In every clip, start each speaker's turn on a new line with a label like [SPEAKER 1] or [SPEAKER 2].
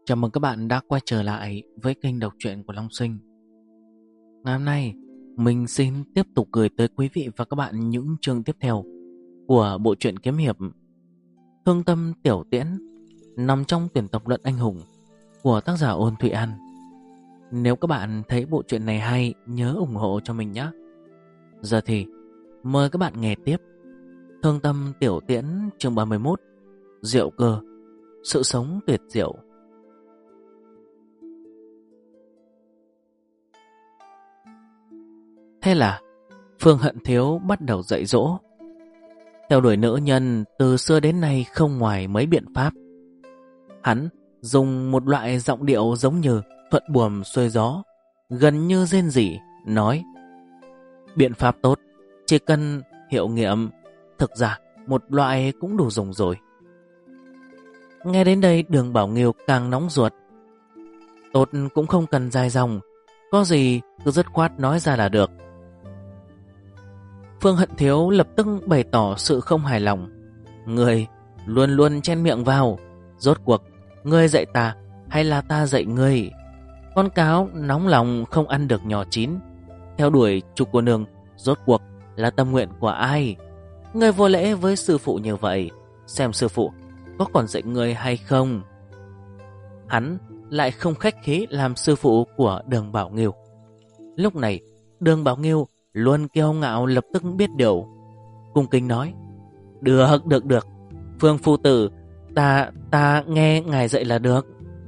[SPEAKER 1] Chào mừng các bạn đã quay trở lại với kênh đọc truyện của Long Sinh. Ngày hôm nay, mình xin tiếp tục gửi tới quý vị và các bạn những chương tiếp theo của bộ truyện kiếm hiệp Thương Tâm Tiểu Tiễn, nằm trong tuyển tập luận anh hùng của tác giả Ôn Thụy An. Nếu các bạn thấy bộ truyện này hay, nhớ ủng hộ cho mình nhé. Giờ thì mời các bạn nghe tiếp Thương Tâm Tiểu Tiễn chương 31, Diệu Cơ, sự sống tuyệt diệu. Thế là Phương Hận Thiếu bắt đầu dạy dỗ. Theo đuổi nữ nhân từ xưa đến nay không ngoài mấy biện pháp. Hắn dùng một loại giọng điệu giống như thuận buồm xuôi gió, gần như rên rỉ, nói: biện pháp tốt, chỉ cần hiệu nghiệm, thực ra một loại cũng đủ dùng rồi. Nghe đến đây Đường Bảo Nghiêu càng nóng ruột. Tốt cũng không cần dài dòng, có gì cứ dứt khoát nói ra là được. Phương Hận Thiếu lập tức bày tỏ sự không hài lòng. Ngươi luôn luôn chen miệng vào, rốt cuộc ngươi dạy ta hay là ta dạy ngươi? Con cáo nóng lòng không ăn được nhỏ chín, theo đuổi chủ cô nương rốt cuộc là tâm nguyện của ai? Ngươi vô lễ với sư phụ như vậy, xem sư phụ có còn dạy ngươi hay không? Hắn lại không khách khí làm sư phụ của Đường Bảo Nghiêu. Lúc này Đường Bảo Nghiêu luôn kiêu ngạo lập tức biết điều, cung kính nói: Được, Phương phu tử, ta nghe ngài dạy là được.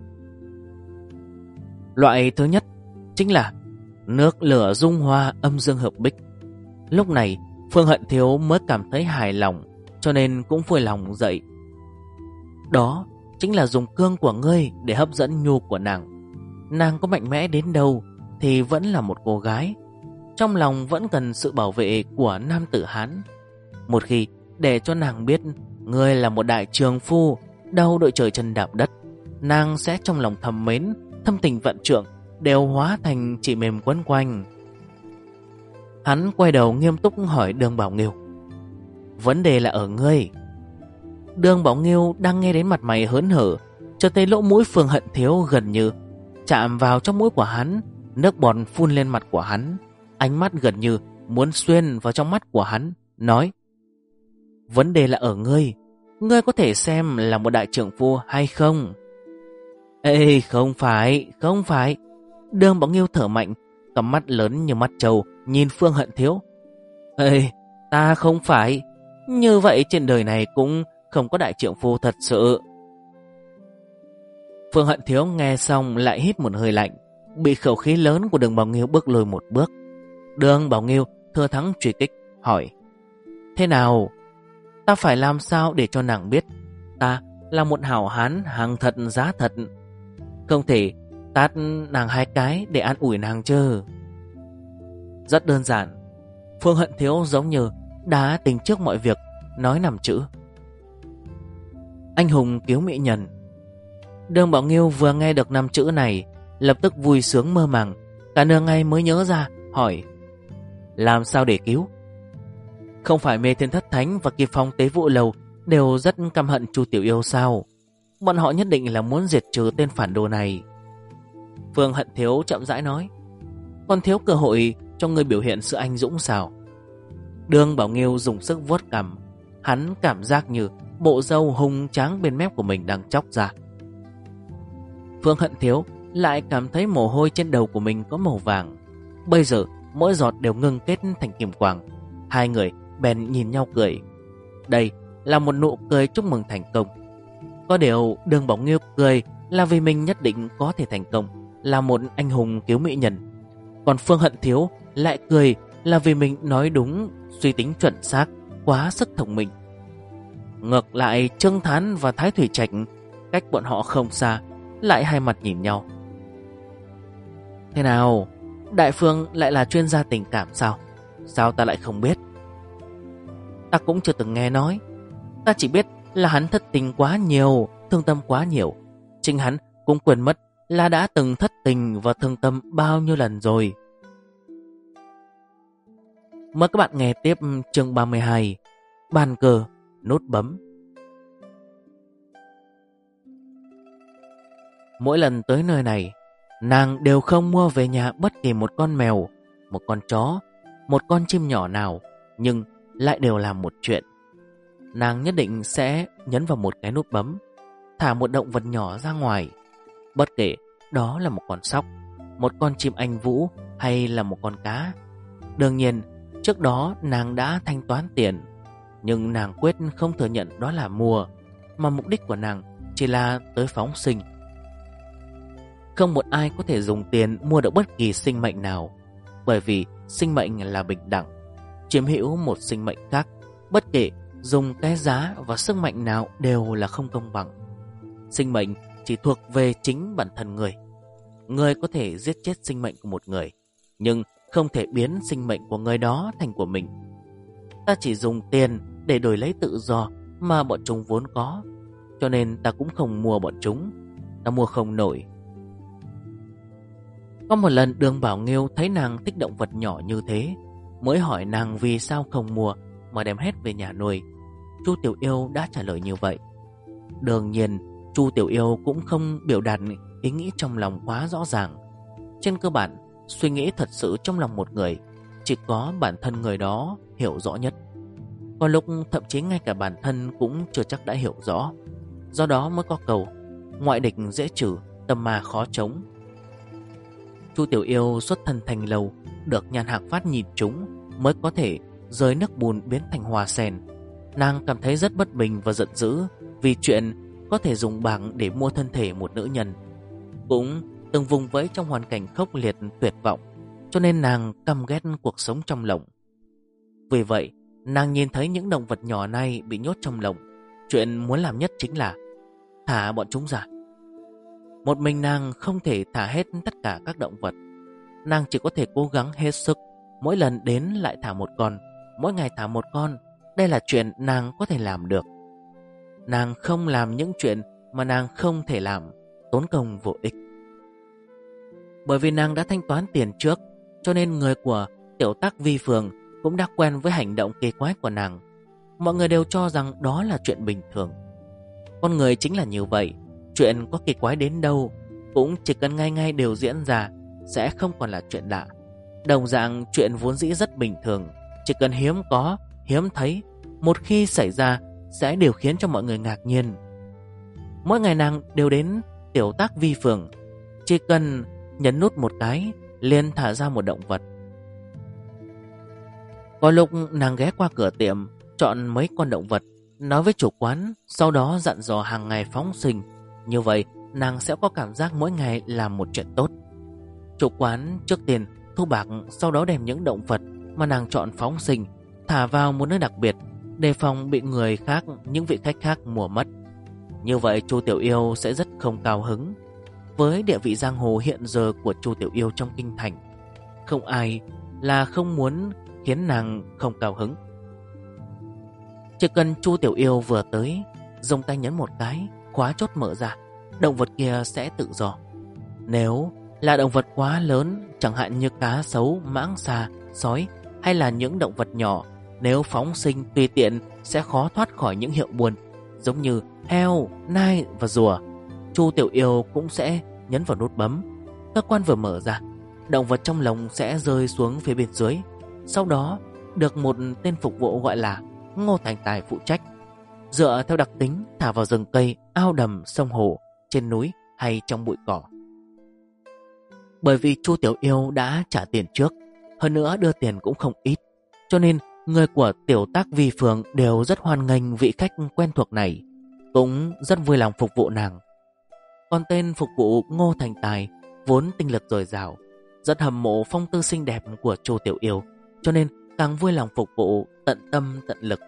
[SPEAKER 1] Loại thứ nhất chính là nước lửa dung hoa, âm dương hợp bích. Lúc này Phương Hận Thiếu mới cảm thấy hài lòng, cho nên cũng vui lòng dậy. Đó chính là dùng cương của ngươi để hấp dẫn nhu của nàng. Nàng có mạnh mẽ đến đâu thì vẫn là một cô gái, trong lòng vẫn cần sự bảo vệ của nam tử Hán. Một khi để cho nàng biết ngươi là một đại trường phu, đâu đội trời chân đạp đất, nàng sẽ trong lòng thầm mến, thâm tình vạn trượng đều hóa thành chỉ mềm quấn quanh. Hắn quay đầu nghiêm túc hỏi Đường Bảo Nghiêu: vấn đề là ở ngươi. Đường Bảo Nghiêu đang nghe đến mặt mày hớn hở, cho thấy lỗ mũi Phương Hận Thiếu gần như chạm vào trong mũi của hắn, nước bọt phun lên mặt của hắn, ánh mắt gần như muốn xuyên vào trong mắt của hắn, nói: vấn đề là ở ngươi, ngươi có thể xem là một đại trưởng phu hay không? Ê, không phải. Đường Bảo Nghiêu thở mạnh, cặp mắt lớn như mắt trâu nhìn Phương Hận Thiếu. Ê, ta không phải. Như vậy trên đời này cũng không có đại trưởng phu thật sự. Phương Hận Thiếu nghe xong lại hít một hơi lạnh, bị khẩu khí lớn của Đường Bảo Nghiêu bước lùi một bước. Đường Bảo Nghiêu thừa thắng truy kích, hỏi: thế nào? Ta phải làm sao để cho nàng biết ta là một hảo hán hàng thật giá thật? Không thể tát nàng hai cái để an ủi nàng chứ? Rất đơn giản. Phương Hận Thiếu giống như đã tính trước mọi việc, nói 5 chữ: anh hùng cứu mỹ nhân. Đường Bảo Nghiêu vừa nghe được 5 chữ này, lập tức vui sướng mơ màng, cả nửa ngày mới nhớ ra, hỏi: làm sao để cứu? Không phải Mê Thiên Thất Thánh và Kỳ Phong Tế Vụ Lầu đều rất căm hận Chu Tiểu Yêu sao? Bọn họ nhất định là muốn diệt trừ tên phản đồ này. Phương Hận Thiếu chậm rãi nói: còn thiếu cơ hội cho người biểu hiện sự anh dũng sao? Đường Bảo Nghiêu dùng sức vuốt cằm, hắn cảm giác như bộ râu hùng tráng bên mép của mình đang chóc ra. Phương Hận Thiếu lại cảm thấy mồ hôi trên đầu của mình có màu vàng, bây giờ mỗi giọt đều ngưng kết thành kim quang. Hai người bèn nhìn nhau cười. Đây là một nụ cười chúc mừng thành công. Có điều Đường Bảo Nghiêu cười là vì mình nhất định có thể thành công, là một anh hùng cứu mỹ nhân. Còn Phương Hận Thiếu lại cười là vì mình nói đúng, suy tính chuẩn xác, quá sức thông minh. Ngược lại Trương Thán và Thái Thủy Trạch, cách bọn họ không xa, lại hai mặt nhìn nhau. Thế nào? Đại Phương lại là chuyên gia tình cảm sao? Sao ta lại không biết? Ta cũng chưa từng nghe nói. Ta chỉ biết là hắn thất tình quá nhiều, thương tâm quá nhiều. Chính hắn cũng quên mất là đã từng thất tình và thương tâm bao nhiêu lần rồi. Mời các bạn nghe tiếp chương 32, Bàn cờ, nút bấm. Mỗi lần tới nơi này, nàng đều không mua về nhà bất kỳ một con mèo, một con chó, một con chim nhỏ nào, nhưng lại đều làm một chuyện. Nàng nhất định sẽ nhấn vào một cái nút bấm, thả một động vật nhỏ ra ngoài. Bất kể đó là một con sóc, một con chim anh vũ hay là một con cá. Đương nhiên, trước đó nàng đã thanh toán tiền, nhưng nàng quyết không thừa nhận đó là mua, mà mục đích của nàng chỉ là tới phóng sinh. Không một ai có thể dùng tiền mua được bất kỳ sinh mệnh nào, bởi vì sinh mệnh là bình đẳng. Chiếm hữu một sinh mệnh khác, bất kể dùng cái giá và sức mạnh nào đều là không công bằng. Sinh mệnh chỉ thuộc về chính bản thân người. Người có thể giết chết sinh mệnh của một người, nhưng không thể biến sinh mệnh của người đó thành của mình. Ta chỉ dùng tiền để đổi lấy tự do mà bọn chúng vốn có, cho nên ta cũng không mua bọn chúng. Ta mua không nổi. Có một lần Đường Bảo Nghiêu thấy nàng thích động vật nhỏ như thế, mới hỏi nàng vì sao không mua mà đem hết về nhà nuôi. Chu Tiểu Yêu đã trả lời như vậy. Đương nhiên, Chu Tiểu Yêu cũng không biểu đạt ý nghĩ trong lòng quá rõ ràng. Trên cơ bản, suy nghĩ thật sự trong lòng một người chỉ có bản thân người đó hiểu rõ nhất. Có lúc thậm chí ngay cả bản thân cũng chưa chắc đã hiểu rõ. Do đó mới có câu ngoại địch dễ trừ, tâm ma khó chống. Chu Tiểu Yêu xuất thân thành lâu, được Nhan Hạc Phát nhìn chúng mới có thể rời nước bùn biến thành hoa sen. Nàng cảm thấy rất bất bình và giận dữ vì chuyện có thể dùng bạc để mua thân thể một nữ nhân. Cũng từng vùng vẫy trong hoàn cảnh khốc liệt tuyệt vọng, cho nên nàng căm ghét cuộc sống trong lồng. Vì vậy, nàng nhìn thấy những động vật nhỏ này bị nhốt trong lồng, chuyện muốn làm nhất chính là thả bọn chúng ra. Một mình nàng không thể thả hết tất cả các động vật. Nàng chỉ có thể cố gắng hết sức, mỗi lần đến lại thả một con, mỗi ngày thả một con. Đây là chuyện nàng có thể làm được. Nàng không làm những chuyện mà nàng không thể làm, tốn công vô ích. Bởi vì nàng đã thanh toán tiền trước, cho nên người của Tiểu Tác Vi Phường cũng đã quen với hành động kỳ quái của nàng. Mọi người đều cho rằng đó là chuyện bình thường. Con người chính là như vậy, chuyện có kỳ quái đến đâu cũng chỉ cần ngay ngay đều diễn ra sẽ không còn là chuyện lạ. Đồng dạng chuyện vốn dĩ rất bình thường, chỉ cần hiếm có, hiếm thấy, một khi xảy ra sẽ đều khiến cho mọi người ngạc nhiên. Mỗi ngày nàng đều đến Tiểu Tác Vi Phường, chỉ cần nhấn nút một cái liền thả ra một động vật. Có lúc nàng ghé qua cửa tiệm chọn mấy con động vật, nói với chủ quán, sau đó dặn dò hàng ngày phóng sinh. Như vậy nàng sẽ có cảm giác mỗi ngày làm một chuyện tốt. Chủ quán trước tiên thu bạc, sau đó đem những động vật mà nàng chọn phóng sinh thả vào một nơi đặc biệt, đề phòng bị người khác, những vị khách khác mua mất. Như vậy Chu Tiểu Yêu sẽ rất không cao hứng. Với địa vị giang hồ hiện giờ của Chu Tiểu Yêu trong kinh thành, không ai là không muốn khiến nàng không cao hứng. Chỉ cần Chu Tiểu Yêu vừa tới, dùng tay nhấn một cái, khóa chốt mở ra, động vật kia sẽ tự do. Nếu là động vật quá lớn, chẳng hạn như cá sấu, mãng xà, sói, hay là những động vật nhỏ, nếu phóng sinh tùy tiện sẽ khó thoát khỏi những hiệu buồn, giống như heo, nai và rùa. Chu Tiểu Yêu cũng sẽ nhấn vào nút bấm. Cơ quan vừa mở ra, động vật trong lồng sẽ rơi xuống phía bên dưới. Sau đó được một tên phục vụ gọi là Ngô Thành Tài phụ trách, dựa theo đặc tính thả vào rừng cây, ao đầm, sông hồ, trên núi hay trong bụi cỏ. Bởi vì Chu Tiểu Yêu đã trả tiền trước, hơn nữa đưa tiền cũng không ít, cho nên người của Tiểu Tác Vi Phường đều rất hoan nghênh vị khách quen thuộc này, cũng rất vui lòng phục vụ nàng. Còn tên phục vụ Ngô Thành Tài vốn tinh lực dồi dào, rất hâm mộ phong tư xinh đẹp của Chu Tiểu Yêu, cho nên càng vui lòng phục vụ tận tâm tận lực.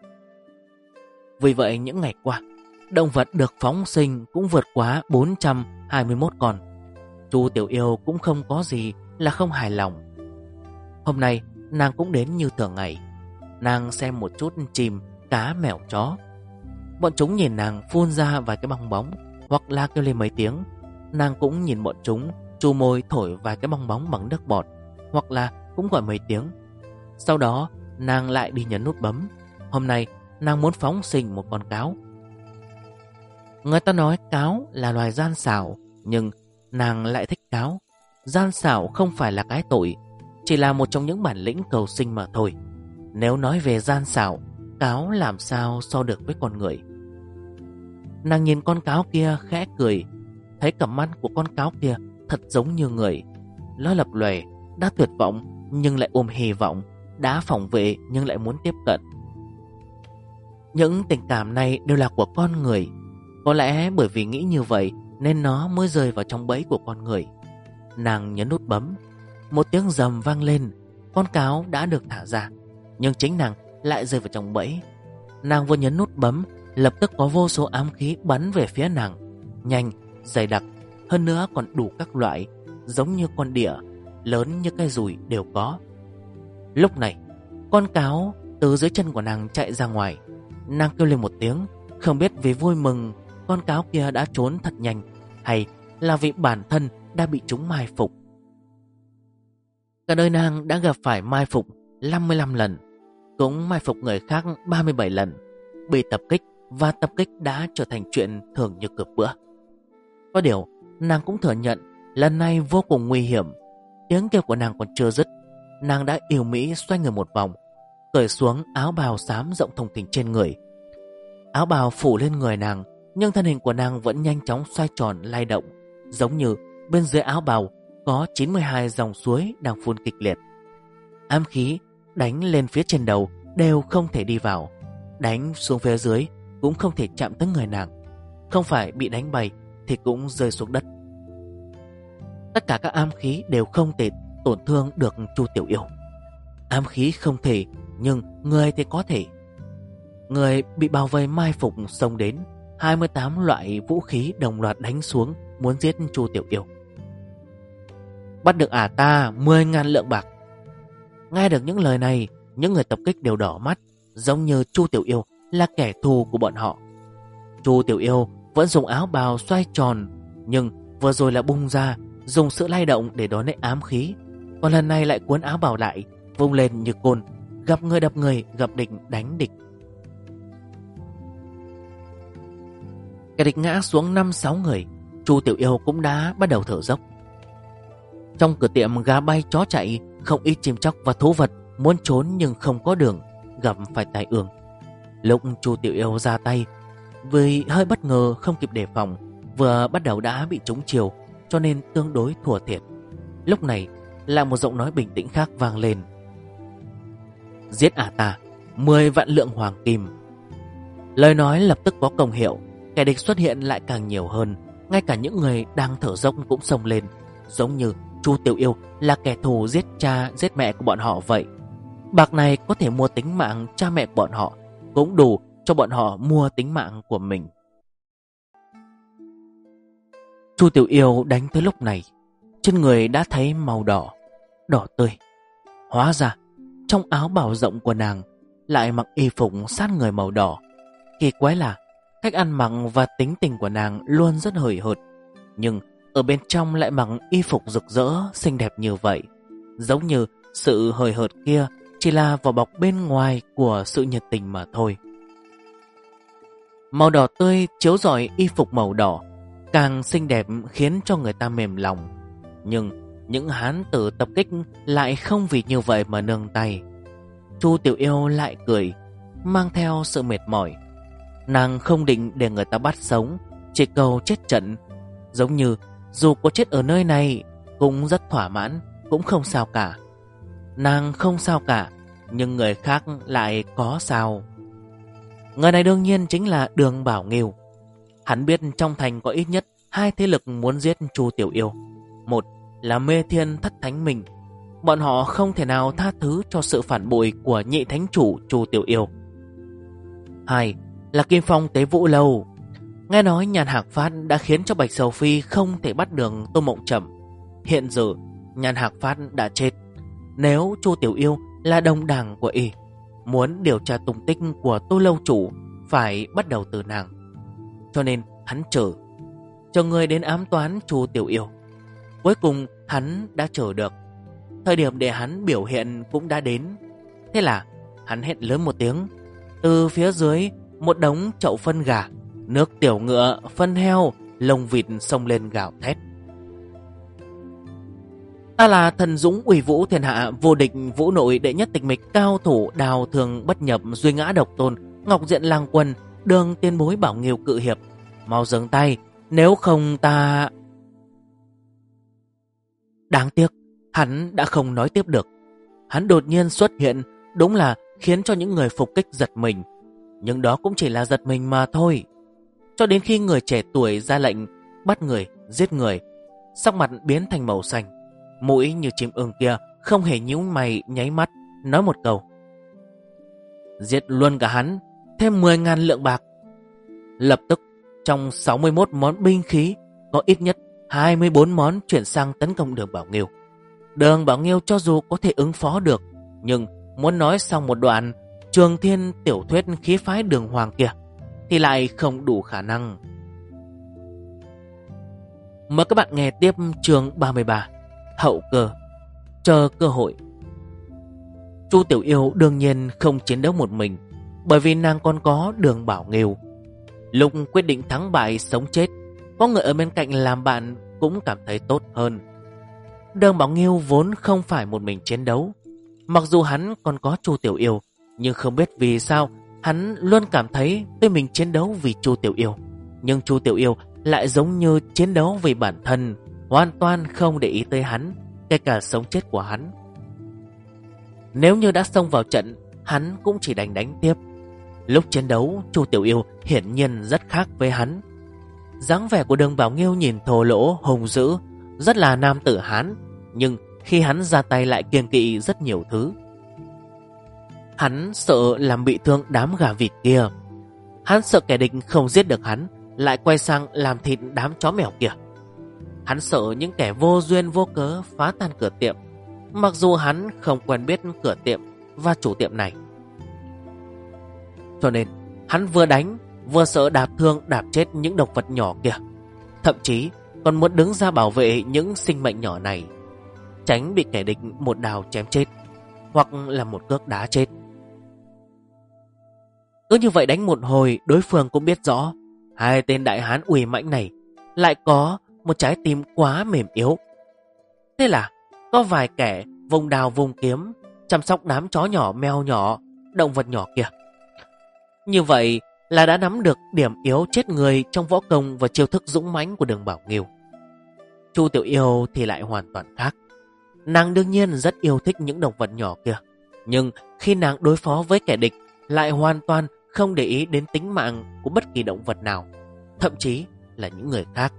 [SPEAKER 1] Vì vậy những ngày qua, động vật được phóng sinh cũng vượt quá 421 con. Chu Tiểu Yêu cũng không có gì là không hài lòng. Hôm nay nàng cũng đến như thường ngày. Nàng xem một chút chim, cá, mèo, chó. Bọn chúng nhìn nàng phun ra vài cái bong bóng, hoặc là kêu lên mấy tiếng. Nàng cũng nhìn bọn chúng chu môi thổi vài cái bong bóng bằng nước bọt, hoặc là cũng gọi mấy tiếng. Sau đó nàng lại đi nhấn nút bấm. Hôm nay nàng muốn phóng sinh một con cáo. Người ta nói cáo là loài gian xảo, Nhưng nàng lại thích cáo. Gian xảo không phải là cái tội, chỉ là một trong những bản lĩnh cầu sinh mà thôi. Nếu nói về gian xảo, cáo làm sao so được với con người. Nàng nhìn con cáo kia khẽ cười. Thấy cặp mắt của con cáo kia thật giống như người. Nó lập lòe, đã tuyệt vọng nhưng lại ôm hy vọng, đã phòng vệ nhưng lại muốn tiếp cận. Những tình cảm này đều là của con người. Có lẽ bởi vì nghĩ như vậy nên nó mới rơi vào trong bẫy của con người. Nàng nhấn nút bấm. Một tiếng rầm vang lên. Con cáo đã được thả ra, nhưng chính nàng lại rơi vào trong bẫy. Nàng vừa nhấn nút bấm, lập tức có vô số ám khí bắn về phía nàng. Nhanh, dày đặc, hơn nữa còn đủ các loại, giống như con đỉa, lớn như cái dùi đều có. Lúc này, con cáo từ dưới chân của nàng chạy ra ngoài. Nàng kêu lên một tiếng, không biết vì vui mừng con cáo kia đã trốn thật nhanh, hay là vì bản thân đã bị chúng mai phục. Cả đời nàng đã gặp phải mai phục 55 lần, cũng mai phục người khác 37 lần. Bị tập kích và tập kích đã trở thành chuyện thường như cơm bữa. Có điều, nàng cũng thừa nhận lần này vô cùng nguy hiểm. Tiếng kêu của nàng còn chưa dứt, nàng đã yêu mỹ xoay người một vòng, cởi xuống áo bào xám rộng thùng thình trên người. Áo bào phủ lên người nàng, nhưng thân hình của nàng vẫn nhanh chóng xoay tròn lay động, giống như bên dưới áo bào có 92 dòng suối đang phun kịch liệt. Ám khí đánh lên phía trên đầu đều không thể đi vào, đánh xuống phía dưới cũng không thể chạm tới người nàng. Không phải bị đánh bay thì cũng rơi xuống đất. Tất cả các ám khí đều không thể tổn thương được Chu Tiểu Yêu. Ám khí không thể, nhưng người thì có thể. Người bị bao vây mai phục xông đến, 28 loại vũ khí đồng loạt đánh xuống, muốn giết Chu Tiểu Yêu. Bắt được ta 10.000 lượng bạc. Nghe được những lời này, những người tập kích đều đỏ mắt, giống như Chu Tiểu Yêu là kẻ thù của bọn họ. Chu Tiểu Yêu vẫn dùng áo bào xoay tròn, nhưng vừa rồi là bung ra, dùng sự lay động để đón lấy ám khí. Còn lần này lại cuốn áo bào lại, vung lên như côn, gặp người đập người, gặp địch đánh địch. Kẻ địch ngã xuống 5-6 người, Chu Tiểu Yêu cũng đã bắt đầu thở dốc. Trong cửa tiệm gà bay chó chạy, không ít chim chóc và thú vật muốn trốn nhưng không có đường, gặp phải tai ương. Lúc Chu Tiểu Yêu ra tay, vì hơi bất ngờ không kịp đề phòng, vừa bắt đầu đã bị trúng chiều, cho nên tương đối thua thiệt. Lúc này lại một giọng nói bình tĩnh khác vang lên. Giết ta 10 vạn lượng hoàng kim. Lời nói lập tức có công hiệu, kẻ địch xuất hiện lại càng nhiều hơn. Ngay cả những người đang thở dốc cũng xông lên, giống như Chu Tiểu Yêu là kẻ thù giết cha giết mẹ của bọn họ vậy. Bạc này có thể mua tính mạng cha mẹ của bọn họ, cũng đủ cho bọn họ mua tính mạng của mình. Chu Tiểu Yêu đánh tới lúc này, trên người đã thấy màu đỏ, đỏ tươi. Hóa ra trong áo bào rộng của nàng lại mặc y phục sát người màu đỏ. Kỳ quái là cách ăn mặc và tính tình của nàng luôn rất hời hợt, nhưng ở bên trong lại mặc y phục rực rỡ xinh đẹp như vậy. Giống như sự hời hợt kia chỉ là vỏ bọc bên ngoài của sự nhiệt tình mà thôi. Màu đỏ tươi chiếu rọi y phục màu đỏ càng xinh đẹp khiến cho người ta mềm lòng. Nhưng những hán tử tập kích lại không vì như vậy mà nương tay. Chu Tiểu Yêu lại cười, mang theo sự mệt mỏi. Nàng không định để người ta bắt sống, chỉ cầu chết trận. Giống như dù có chết ở nơi này cũng rất thỏa mãn, cũng không sao cả. Nàng không sao cả, nhưng người khác lại có sao. Người này đương nhiên chính là Đường Bảo Nghiêu. Hắn biết trong thành có ít nhất 2 thế lực muốn giết Chu Tiểu Yêu. Một là Mê Thiên Thất Thánh Minh. Bọn họ không thể nào tha thứ cho sự phản bội của nhị thánh chủ Chu Tiểu Yêu. 2 là Kim Phong Tế Vũ Lâu. Nghe nói Nhàn Hạc Phát đã khiến cho Bạch Sầu Phi không thể bắt được Tô Mộng Trầm. Hiện giờ Nhàn Hạc Phát đã chết. Nếu Chu Tiểu Yêu là đồng đảng của y, muốn điều tra tung tích của Tô Lâu chủ phải bắt đầu từ nàng. Cho nên hắn chờ người đến ám toán Chu Tiểu Yêu. Cuối cùng hắn đã chờ được. Thời điểm để hắn biểu hiện cũng đã đến. Thế là hắn hét lớn một tiếng. Từ phía dưới một đống chậu phân gà, nước tiểu ngựa, phân heo lông vịt xông lên gào thét. Ta là thần dũng uy vũ thiên hạ, vô địch vũ nội, đệ nhất tịch mịch, cao thủ đào thường bất nhập, duy ngã độc tôn, ngọc diện lang quân, đường tiên bối Bảo Nghiêu cự hiệp. Mau dừng tay, nếu không ta... Đáng tiếc, hắn đã không nói tiếp được. Hắn đột nhiên xuất hiện, đúng là khiến cho những người phục kích giật mình. Nhưng đó cũng chỉ là giật mình mà thôi. Cho đến khi người trẻ tuổi ra lệnh bắt người, giết người, sắc mặt biến thành màu xanh, mũi như chim ưng kia không hề nhíu mày nháy mắt, nói một câu: giết luôn cả hắn, thêm 10.000 lượng bạc. Lập tức trong 61 món binh khí có ít nhất 24 món chuyển sang tấn công Đường Bảo Nghiêu. Đường Bảo Nghiêu cho dù có thể ứng phó được, nhưng muốn nói xong một đoạn Trường Thiên tiểu thuyết khí phái Đường Hoàng kia thì lại không đủ khả năng. Mời các bạn nghe tiếp chương 33, Hậu cơ, chờ cơ hội. Chu Tiểu Yêu đương nhiên không chiến đấu một mình, bởi vì nàng còn có Đường Bảo Nghiêu. Lúc quyết định thắng bại sống chết, có người ở bên cạnh làm bạn cũng cảm thấy tốt hơn. Đường Bảo Nghiêu vốn không phải một mình chiến đấu. Mặc dù hắn còn có Chu Tiểu Yêu, nhưng không biết vì sao hắn luôn cảm thấy tôi mình chiến đấu vì Chu Tiểu Yêu. Nhưng Chu Tiểu Yêu lại giống như chiến đấu vì bản thân, hoàn toàn không để ý tới hắn, kể cả sống chết của hắn. Nếu như đã xông vào trận, hắn cũng chỉ đành đánh tiếp. Lúc chiến đấu, Chu Tiểu Yêu hiển nhiên rất khác với hắn. Dáng vẻ của Đường Bảo Nghiêu nhìn thô lỗ, hùng dữ, rất là nam tử Hán, nhưng khi hắn ra tay lại kiêng kỵ rất nhiều thứ. Hắn sợ làm bị thương đám gà vịt kia. Hắn sợ kẻ địch không giết được hắn, lại quay sang làm thịt đám chó mèo kia. Hắn sợ những kẻ vô duyên vô cớ phá tan cửa tiệm, mặc dù hắn không quen biết cửa tiệm và chủ tiệm này. Cho nên hắn vừa đánh vừa sợ đạp thương đạp chết những động vật nhỏ kia, thậm chí còn muốn đứng ra bảo vệ những sinh mệnh nhỏ này, tránh bị kẻ địch một đào chém chết hoặc là một cước đá chết. Cứ như vậy đánh một hồi, đối phương cũng biết rõ hai tên đại hán uy mãnh này lại có một trái tim quá mềm yếu. Thế là có vài kẻ vùng đào vùng kiếm chăm sóc đám chó nhỏ, mèo nhỏ, động vật nhỏ kia. Như vậy là đã nắm được điểm yếu chết người trong võ công và chiêu thức dũng mãnh của Đường Bảo Nghiêu. Chu Tiểu Yêu thì lại hoàn toàn khác. Nàng đương nhiên rất yêu thích những động vật nhỏ kia, nhưng khi nàng đối phó với kẻ địch lại hoàn toàn không để ý đến tính mạng của bất kỳ động vật nào, thậm chí là những người khác.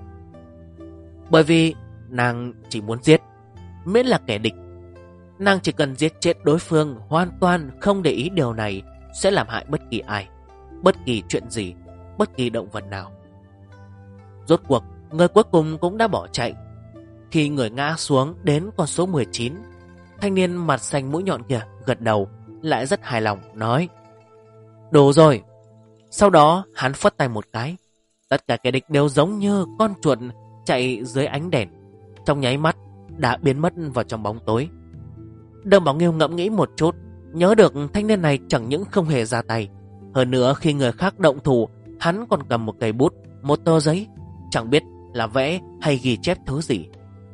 [SPEAKER 1] Bởi vì nàng chỉ muốn giết, miễn là kẻ địch. Nàng chỉ cần giết chết đối phương, hoàn toàn không để ý điều này sẽ làm hại bất kỳ ai, bất kỳ chuyện gì, bất kỳ động vật nào. Rốt cuộc, người cuối cùng cũng đã bỏ chạy. Khi người ngã xuống đến con số 19, thanh niên mặt xanh mũi nhọn kia gật đầu, lại rất hài lòng, nói: đủ rồi. Sau đó hắn phất tay một cái, tất cả kẻ địch đều giống như con chuột chạy dưới ánh đèn, trong nháy mắt đã biến mất vào trong bóng tối. Đường Bảo Nghiêu ngẫm nghĩ một chút, nhớ được thanh niên này chẳng những không hề ra tay, hơn nữa khi người khác động thủ, hắn còn cầm một cây bút, một tờ giấy, chẳng biết là vẽ hay ghi chép thứ gì.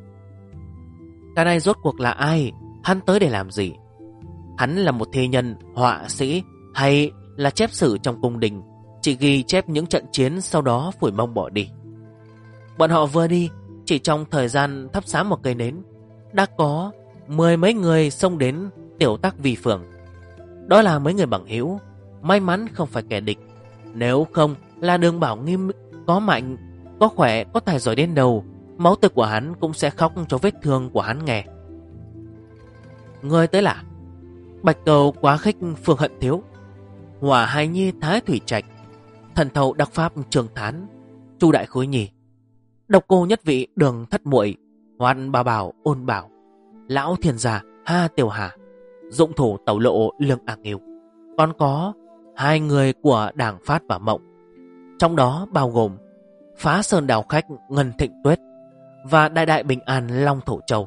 [SPEAKER 1] Cái này rốt cuộc là ai? Hắn tới để làm gì? Hắn là một thi nhân, họa sĩ, hay là chép sử trong cung đình, chỉ ghi chép những trận chiến sau đó phủi mông bỏ đi? Bọn họ vừa đi, chỉ trong thời gian thắp sáng một cây nến, đã có 10 mấy người xông đến tiểu tác vi phường. Đó là mấy người bằng hữu, may mắn không phải kẻ địch. Nếu không là Đường Bảo Nghiêu có mạnh, có khỏe, có tài giỏi đến đâu, máu tươi của hắn cũng sẽ khóc cho vết thương của hắn nghe. Người tới là Bạch Cầu Quá Khích Phương Hận Thiếu, Hỏa Hài Nhi Thái Thủy Trạch, Thần Thầu Đắc Pháp Trường Thán, Chu Đại Khối Nhi, Độc Cô Nhất Vị Đường Thất Muội, Hoan Bà Bảo Ôn Bảo, Lão Thiên Gia Ha Tiểu Hà, Dụng Thủ Tẩu Lộ Lương A Nghiêu. Còn có 2 người của Đảng Phát và Mộng, trong đó bao gồm Phá Sơn Đào Khách Ngân Thịnh Tuyết và Đại Đại Bình An Long Thổ Châu.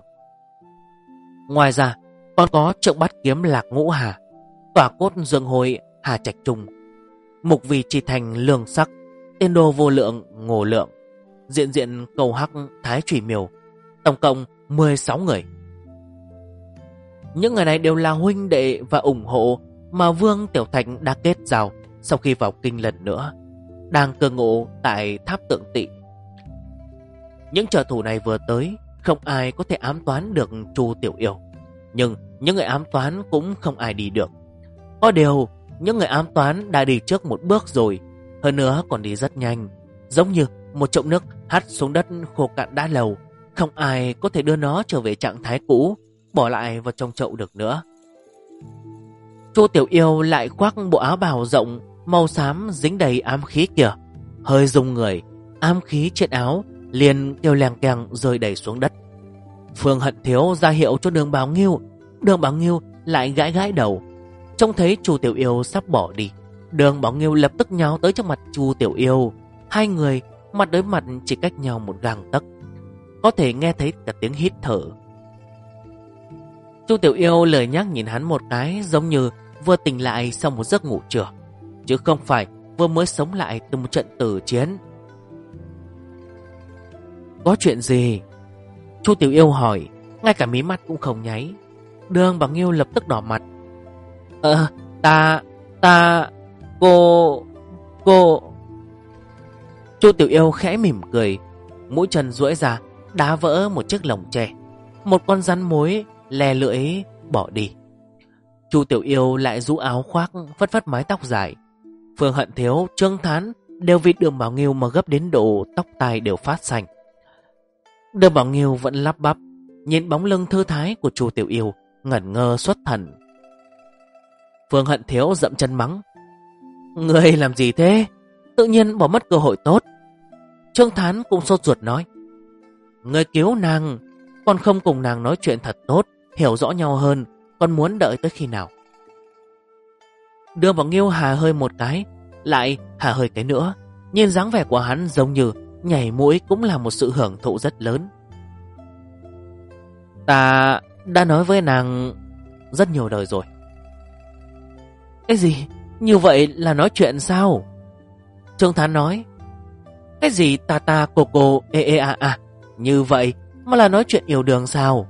[SPEAKER 1] Ngoài ra còn có Trượng Bát Kiếm Lạc Ngũ Hà, Tỏa Cốt Dương Hồi Hà Trạch Trung, Mục Vì Trì Thành Lương Sắc, Tiên Đô Vô Lượng Ngô Lượng, diện diện cầu hắc thái trùy miều, tổng cộng 16 người. Những người này đều là huynh đệ và ủng hộ mà Vương Tiểu Thạch đã kết giao sau khi vào kinh lần nữa, đang cư ngụ tại tháp Tượng Tỵ. Những trợ thủ này vừa tới, không ai có thể ám toán được Chu Tiểu Yêu, nhưng những người ám toán cũng không ai đi được. Có điều, những người ám toán đã đi trước một bước rồi, hơn nữa còn đi rất nhanh, giống như một chậu nước hắt xuống đất khô cạn đã lâu, không ai có thể đưa nó trở về trạng thái cũ, bỏ lại vào trong chậu được nữa. Chu Tiểu Yêu lại khoác bộ áo bào rộng màu xám dính đầy ám khí kìa, hơi rung người, ám khí trên áo liền kêu leng keng rơi đầy xuống đất. Phương Hận Thiếu ra hiệu cho Đường Bảo Nghiêu, Đường Bảo Nghiêu lại gãi gãi đầu. Trông thấy Chu Tiểu Yêu sắp bỏ đi, Đường Bảo Nghiêu lập tức nhào tới trong mặt Chu Tiểu Yêu. Hai người mặt đối mặt chỉ cách nhau một gang tấc, có thể nghe thấy cả tiếng hít thở. Chu Tiểu Yêu lười nhác nhìn hắn một cái, giống như vừa tỉnh lại sau một giấc ngủ trưa, chứ không phải vừa mới sống lại từ một trận tử chiến. Có chuyện gì? Chu Tiểu Yêu hỏi, ngay cả mí mắt cũng không nháy. Đường Bảo Nghiêu lập tức đỏ mặt. Cô... Chu Tiểu Yêu khẽ mỉm cười, mũi chân duỗi ra, đá vỡ một chiếc lồng tre. Một con rắn mối lè lưỡi bỏ đi. Chu Tiểu Yêu lại rũ áo khoác, phất phất mái tóc dài. Phương Hận Thiếu, Trương Thán đều vì Đường Bảo Nghiêu mà gấp đến độ tóc tai đều phát xanh. Đường Bảo Nghiêu vẫn lắp bắp nhìn bóng lưng thư thái của Chu Tiểu Yêu, ngẩn ngơ xuất thần. Phương Hận Thiếu dậm chân mắng, người làm gì thế? Tự nhiên bỏ mất cơ hội tốt. Trương Thán cũng sốt ruột nói, người cứu nàng, còn không cùng nàng nói chuyện thật tốt, hiểu rõ nhau hơn, còn muốn đợi tới khi nào? Đường Bảo Nghiêu hà hơi một cái, lại hà hơi cái nữa. Nhìn dáng vẻ của hắn giống như nhảy mũi cũng là một sự hưởng thụ rất lớn. Ta đã nói với nàng rất nhiều đời rồi. Cái gì? Như vậy là nói chuyện sao? Trương Thán nói, cái gì ta cô như vậy mà là nói chuyện yêu đương sao?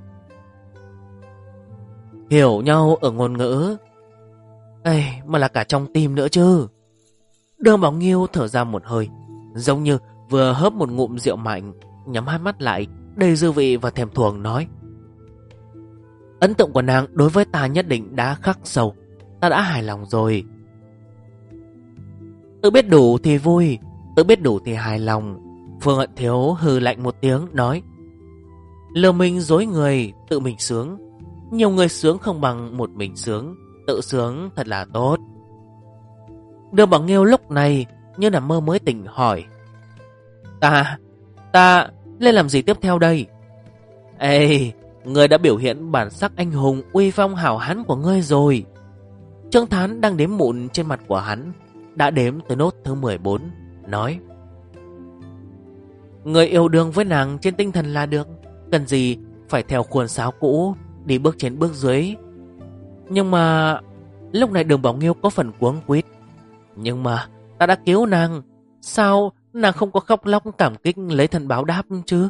[SPEAKER 1] Hiểu nhau ở ngôn ngữ, mà là cả trong tim nữa chứ. Đường Bảo Nghiêu thở ra một hơi, giống như vừa hớp một ngụm rượu mạnh, nhắm hai mắt lại đầy dư vị và thèm thuồng nói, ấn tượng của nàng đối với ta nhất định đã khắc sâu, ta đã hài lòng rồi. Tự biết đủ thì vui, tự biết đủ thì hài lòng. Phương Hận Thiếu hừ lạnh một tiếng nói, lừa mình dối người, tự mình sướng. Nhiều người sướng không bằng một mình sướng, tự sướng thật là tốt. Đường Bảo Nghiêu lúc này như là mơ mới tỉnh hỏi, Ta lên làm gì tiếp theo đây? Ngươi đã biểu hiện bản sắc anh hùng uy phong hảo hán của ngươi rồi. Trương Thán đang đếm mụn trên mặt của hắn, đã đếm tới nốt thứ 14, nói, người yêu đương với nàng trên tinh thần là được, cần gì phải theo khuôn sáo cũ, đi bước trên bước dưới. Nhưng mà lúc này Đường Bảo Nghiêu có phần cuống quýt. Nhưng mà ta đã cứu nàng, sao nàng không có khóc lóc cảm kích lấy thân báo đáp chứ?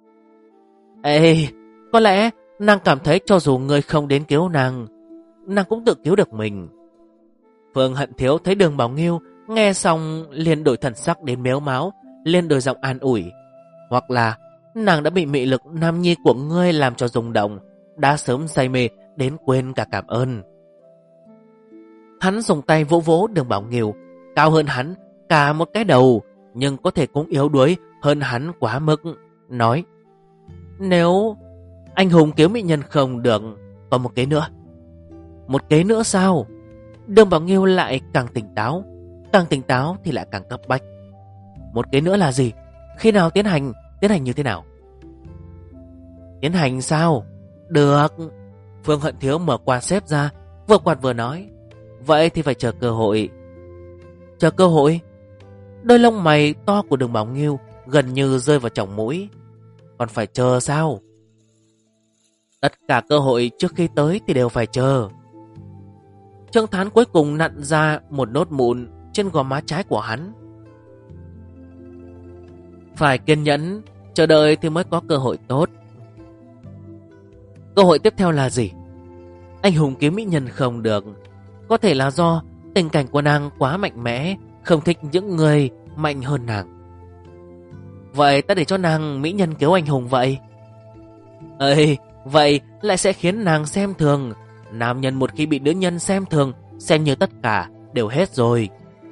[SPEAKER 1] Có lẽ nàng cảm thấy cho dù người không đến cứu nàng, nàng cũng tự cứu được mình. Phương Hận Thiếu thấy Đường Bảo Nghiêu nghe xong liền đổi thần sắc đến méo máu, liền đổi giọng an ủi, hoặc là nàng đã bị mị lực nam nhi của ngươi làm cho rung động, đã sớm say mê đến quên cả cảm ơn. Hắn dùng tay vỗ vỗ Đường Bảo Nghiêu, cao hơn hắn cả một cái đầu, nhưng có thể cũng yếu đuối hơn hắn quá mức, nói, nếu anh hùng cứu mỹ nhân không được, còn một kế nữa. Một kế nữa sao? Đường Bảo Nghiêu lại càng tỉnh táo thì lại càng cấp bách. Một kế nữa là gì? Khi nào tiến hành như thế nào? Tiến hành sao? Được. Phương Hận Thiếu mở quạt xếp ra, vừa quạt vừa nói, vậy thì phải chờ cơ hội. Chờ cơ hội? Đôi lông mày to của Đường Bảo Nghiêu gần như rơi vào chỏng mũi. Còn phải chờ sao? Tất cả cơ hội trước khi tới thì đều phải chờ. Trương Thán cuối cùng nặn ra một nốt mụn trên gò má trái của hắn. Phải kiên nhẫn, chờ đợi thì mới có cơ hội tốt. Cơ hội tiếp theo là gì? Anh hùng kiếm mỹ nhân không được. Có thể là do tình cảnh của nàng quá mạnh mẽ, không thích những người mạnh hơn nàng. Vậy ta để cho nàng mỹ nhân cứu anh hùng vậy. Ê, vậy lại sẽ khiến nàng xem thường. Nam nhân một khi bị nữ nhân xem thường, xem như tất cả đều hết rồi.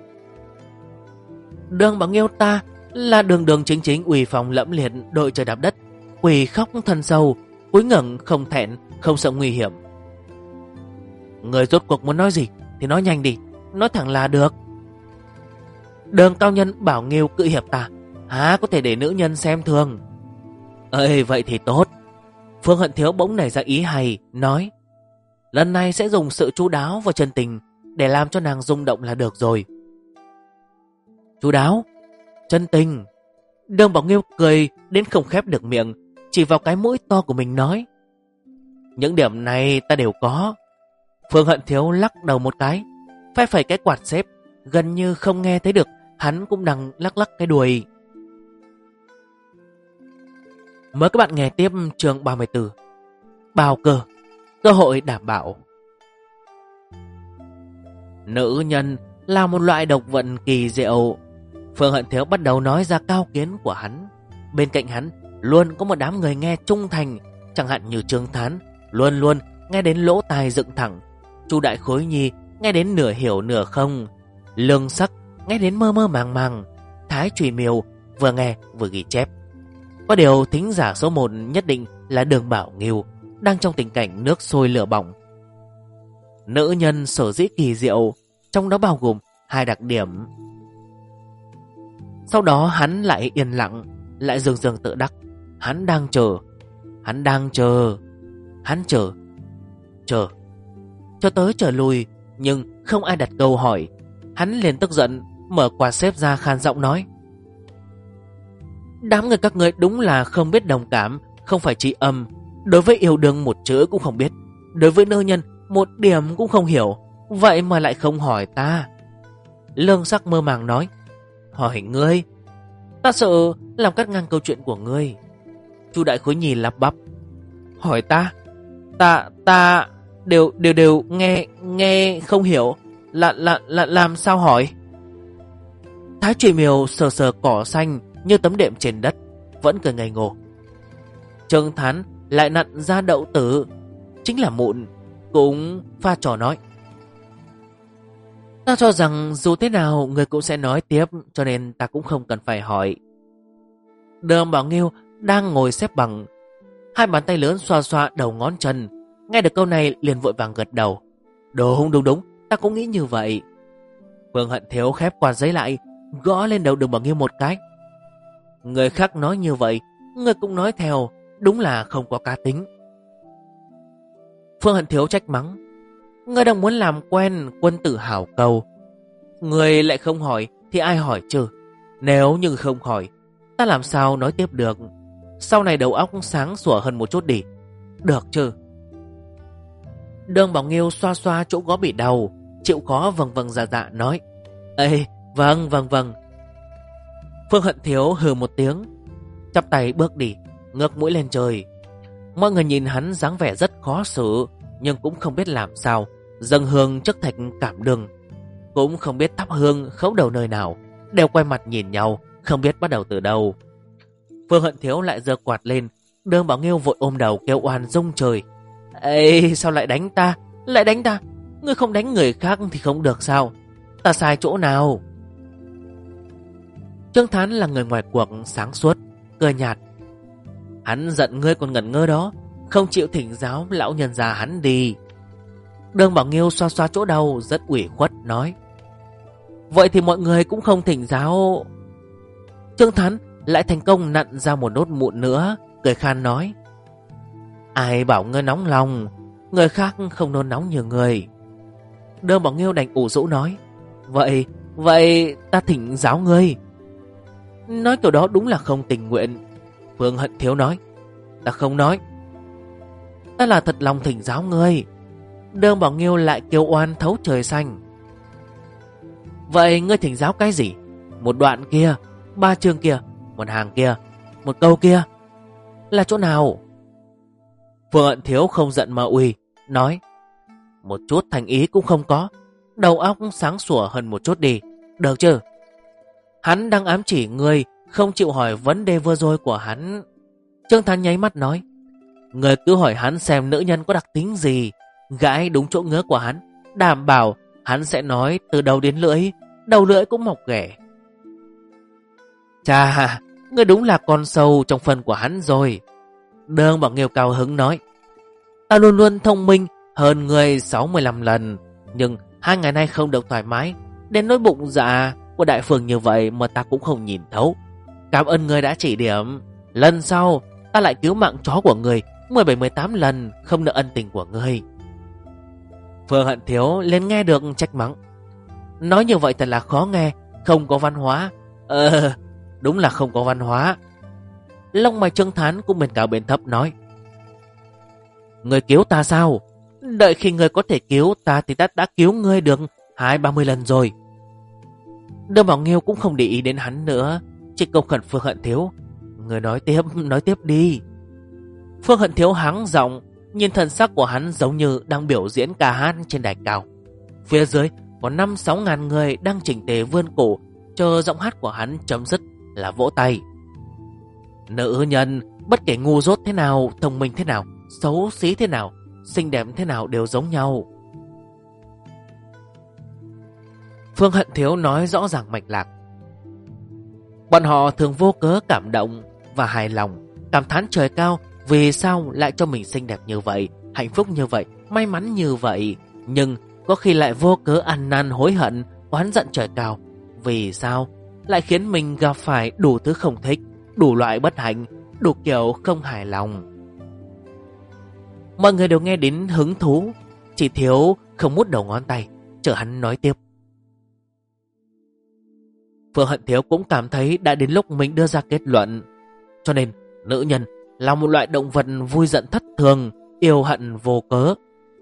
[SPEAKER 1] Đường Bảo Nghiêu ta là đường đường chính chính uy phong lẫm liệt, đội trời đạp đất, quỳ khóc thân sâu, cúi ngẩng không thẹn, không sợ nguy hiểm. Người rốt cuộc muốn nói gì thì nói nhanh đi, nói thẳng là được. Đường cao nhân Bảo Nghiêu cự hiệp ta há có thể để nữ nhân xem thường. Ê, vậy thì tốt. Phương Hận Thiếu bỗng nảy ra ý hay, nói: lần này sẽ dùng sự chu đáo và chân tình để làm cho nàng rung động là được rồi. Chu đáo, chân tình. Đường Bảo Nghiêu cười đến không khép được miệng, chỉ vào cái mũi to của mình nói: những điểm này ta đều có. Phương Hận Thiếu lắc đầu một cái, phe phẩy cái quạt xếp, gần như không nghe thấy được hắn cũng đang lắc lắc cái đuôi. Mời các bạn nghe tiếp chương 34. Bào cơ, cơ hội đảm bảo. Nữ nhân là một loại độc vận kỳ diệu. Phương Hận Thiếu bắt đầu nói ra cao kiến của hắn. Bên cạnh hắn luôn có một đám người nghe trung thành, chẳng hạn như Trương Thán luôn luôn nghe đến lỗ tai dựng thẳng, Chu Đại Khối Nhi nghe đến nửa hiểu nửa không, Lương Sắc nghe đến mơ mơ màng màng, Thái Trùy Miêu vừa nghe vừa ghi chép. Có điều thính giả số 1 nhất định là Đường Bảo Nghiêu, đang trong tình cảnh nước sôi lửa bỏng. Nữ nhân sở dĩ kỳ diệu, trong đó bao gồm 2 đặc điểm. Sau đó hắn lại yên lặng, lại dường dường tự đắc. Hắn đang chờ, hắn đang chờ, hắn chờ, cho tới chờ lui, nhưng không ai đặt câu hỏi. Hắn liền tức giận, mở quạt xếp ra khan giọng nói: đám người các người đúng là không biết đồng cảm, không phải tri âm. Đối với yêu đương một chữ cũng không biết, đối với nữ nhân một điểm cũng không hiểu, vậy mà lại không hỏi ta. Lương Sắc mơ màng nói: hỏi ngươi, ta sợ làm cắt ngang câu chuyện của ngươi. Chu Đại Khối Nhi lắp bắp: hỏi ta đều nghe không hiểu, là làm sao hỏi. Thái Trùy Miêu sờ sờ cỏ xanh như tấm đệm trên đất, vẫn cười ngây ngô. Trương Thán lại nặn ra đậu tử, chính là Mụn, cũng pha trò nói: ta cho rằng dù thế nào người cũng sẽ nói tiếp, cho nên ta cũng không cần phải hỏi. Đường Bảo Nghiêu đang ngồi xếp bằng, 2 bàn tay lớn xoa xoa đầu ngón chân, nghe được câu này liền vội vàng gật đầu: đúng, ta cũng nghĩ như vậy. Phương Hận Thiếu khép quạt giấy lại, gõ lên đầu Đường Bảo Nghiêu một cái: người khác nói như vậy, người cũng nói theo, đúng là không có cá tính. Phương Hận Thiếu trách mắng: người đang muốn làm quen quân tử hảo cầu, người lại không hỏi thì ai hỏi chứ? Nếu như không hỏi, ta làm sao nói tiếp được? Sau này đầu óc sáng sủa hơn một chút đi, được chứ? Đường Bảo Nghiêu xoa xoa chỗ gõ bị đau, chịu khó vâng dạ nói: ê, vâng. Phương Hận Thiếu hừ một tiếng, chắp tay bước đi, ngước mũi lên trời. Mọi người nhìn hắn dáng vẻ rất khó xử, nhưng cũng không biết làm sao dâng hương trước thạch cảm đường, cũng không biết thắp hương khấu đầu nơi nào, đều quay mặt nhìn nhau, không biết bắt đầu từ đâu. Phương Hận Thiếu lại giơ quạt lên, Đường Bảo Nghiêu vội ôm đầu kêu oan rung trời: ê, sao lại đánh ta? Ngươi không đánh người khác thì không được sao? Ta sai chỗ nào? Trương Thán là người ngoài cuộc sáng suốt, cười nhạt: hắn giận ngươi còn ngẩn ngơ đó, không chịu thỉnh giáo lão nhân già hắn đi. Đường Bảo Nghiêu xoa xoa chỗ đau, rất ủy khuất nói: vậy thì mọi người cũng không thỉnh giáo. Trương Thán lại thành công nặn ra một nốt mụn nữa, cười khan nói: ai bảo ngươi nóng lòng, người khác không nôn nóng như ngươi. Đường Bảo Nghiêu đành ủ rũ nói: vậy ta thỉnh giáo ngươi. Nói kiểu đó đúng là không tình nguyện. Phương Hận Thiếu nói: ta không nói, ta là thật lòng thỉnh giáo ngươi. Đường Bảo Nghiêu lại kêu oan thấu trời xanh: vậy ngươi thỉnh giáo cái gì? Một đoạn kia, 3 chương kia, Một hàng kia, một câu kia, là chỗ nào? Phương Hận Thiếu không giận mà uy, nói: một chút thành ý cũng không có, đầu óc sáng sủa hơn một chút đi, được chứ? Hắn đang ám chỉ người không chịu hỏi vấn đề vừa rồi của hắn. Trương Thán nháy mắt nói: người cứ hỏi hắn xem nữ nhân có đặc tính gì, gãi đúng chỗ ngứa của hắn, đảm bảo hắn sẽ nói từ đầu đến lưỡi, đầu lưỡi cũng mọc ghẻ. Chà, ngươi đúng là con sâu trong phần của hắn rồi. Đường Bảo Nghiêu cao hứng nói: ta luôn luôn thông minh hơn người 65 lần, nhưng 2 ngày nay không được thoải mái, đến nỗi bụng dạ của đại phường như vậy mà ta cũng không nhìn thấu. Cảm ơn người đã chỉ điểm, lần sau ta lại cứu mạng chó của người 17-18 lần, không nợ ân tình của ngươi. Phương Hận Thiếu lên nghe được trách mắng: nói như vậy thật là khó nghe, không có văn hóa. Đúng là không có văn hóa. Lông mày Trương Thán cũng bên cao bên thấp nói: người cứu ta sao? Đợi khi người có thể cứu ta thì ta đã cứu ngươi được 20-30 lần rồi. Đường Bảo Nghiêu cũng không để ý đến hắn nữa, chỉ cầu khẩn Phương Hận Thiếu: người nói tiếp đi. Phương Hận Thiếu hắng giọng, nhìn thần sắc của hắn giống như đang biểu diễn ca hát trên đài cao. Phía dưới có 5-6 ngàn người đang chỉnh tề vươn cổ, chờ giọng hát của hắn chấm dứt là vỗ tay. Nữ nhân, bất kể ngu dốt thế nào, thông minh thế nào, xấu xí thế nào, xinh đẹp thế nào đều giống nhau. Phương Hận Thiếu nói rõ ràng mạch lạc. Bọn họ thường vô cớ cảm động và hài lòng, cảm thán trời cao vì sao lại cho mình xinh đẹp như vậy, hạnh phúc như vậy, may mắn như vậy. Nhưng có khi lại vô cớ ăn năn hối hận, oán giận trời cao vì sao lại khiến mình gặp phải đủ thứ không thích, đủ loại bất hạnh, đủ kiểu không hài lòng. Mọi người đều nghe đến hứng thú, chỉ thiếu không mút đầu ngón tay, chờ hắn nói tiếp. Phương Hận Thiếu cũng cảm thấy đã đến lúc mình đưa ra kết luận. Cho nên nữ nhân là một loại động vật vui giận thất thường, yêu hận vô cớ.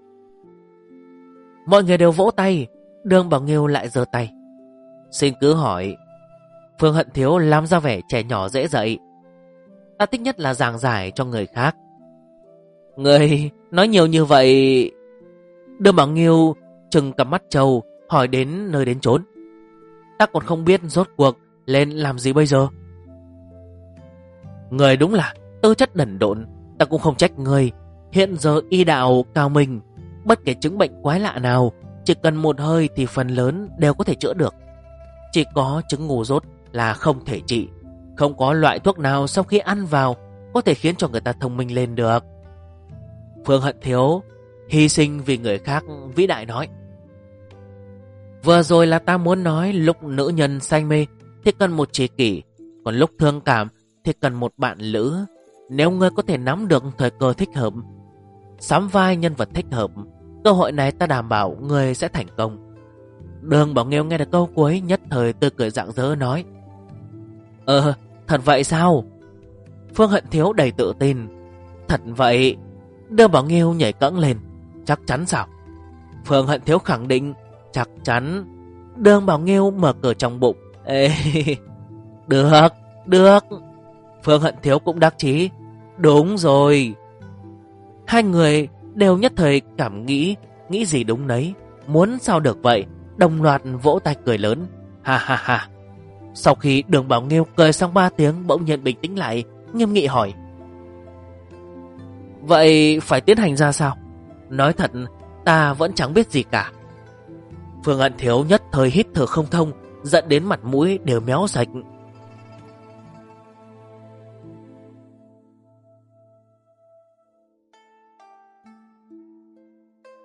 [SPEAKER 1] Mọi người đều vỗ tay. Đường Bảo Nghiêu lại giơ tay: xin cứ hỏi. Phương Hận Thiếu làm ra vẻ trẻ nhỏ dễ dạy: ta thích nhất là giảng giải cho người khác. Người nói nhiều như vậy. Đường Bảo Nghiêu trừng cặp mắt trâu, hỏi đến nơi đến chốn: ta còn không biết rốt cuộc lên làm gì bây giờ. Người đúng là tư chất đần độn, ta cũng không trách người. Hiện giờ y đạo cao minh, bất kể chứng bệnh quái lạ nào, chỉ cần một hơi thì phần lớn đều có thể chữa được. Chỉ có chứng ngu dốt là không thể trị. Không có loại thuốc nào sau khi ăn vào có thể khiến cho người ta thông minh lên được. Phương Hận Thiếu hy sinh vì người khác vĩ đại nói: vừa rồi là ta muốn nói lúc nữ nhân say mê thì cần một tri kỷ, còn lúc thương cảm thì cần một bạn lữ. Nếu ngươi có thể nắm được thời cơ thích hợp, sắm vai nhân vật thích hợp, cơ hội này ta đảm bảo ngươi sẽ thành công. Đường Bảo Nghiêu nghe được câu cuối nhất thời tươi cười rạng rỡ nói: thật vậy sao? Phương Hận Thiếu đầy tự tin: thật vậy. Đường Bảo Nghiêu nhảy cẫng lên: chắc chắn sao? Phương Hận Thiếu khẳng định: chắc chắn. Đường Bảo Nghiêu mở cửa trong bụng: ê, được. Phương Hận Thiếu cũng đắc chí: đúng rồi. Hai người đều nhất thời cảm nghĩ gì đúng nấy, muốn sao được vậy, đồng loạt vỗ tay cười lớn: ha ha ha. Sau khi Đường Bảo Nghiêu cười xong 3 tiếng, bỗng nhiên bình tĩnh lại, nghiêm nghị hỏi: vậy phải tiến hành ra sao? Nói thật, ta vẫn chẳng biết gì cả. Phương Hận Thiếu nhất thời hít thở không thông, giận đến mặt mũi đều méo sạch.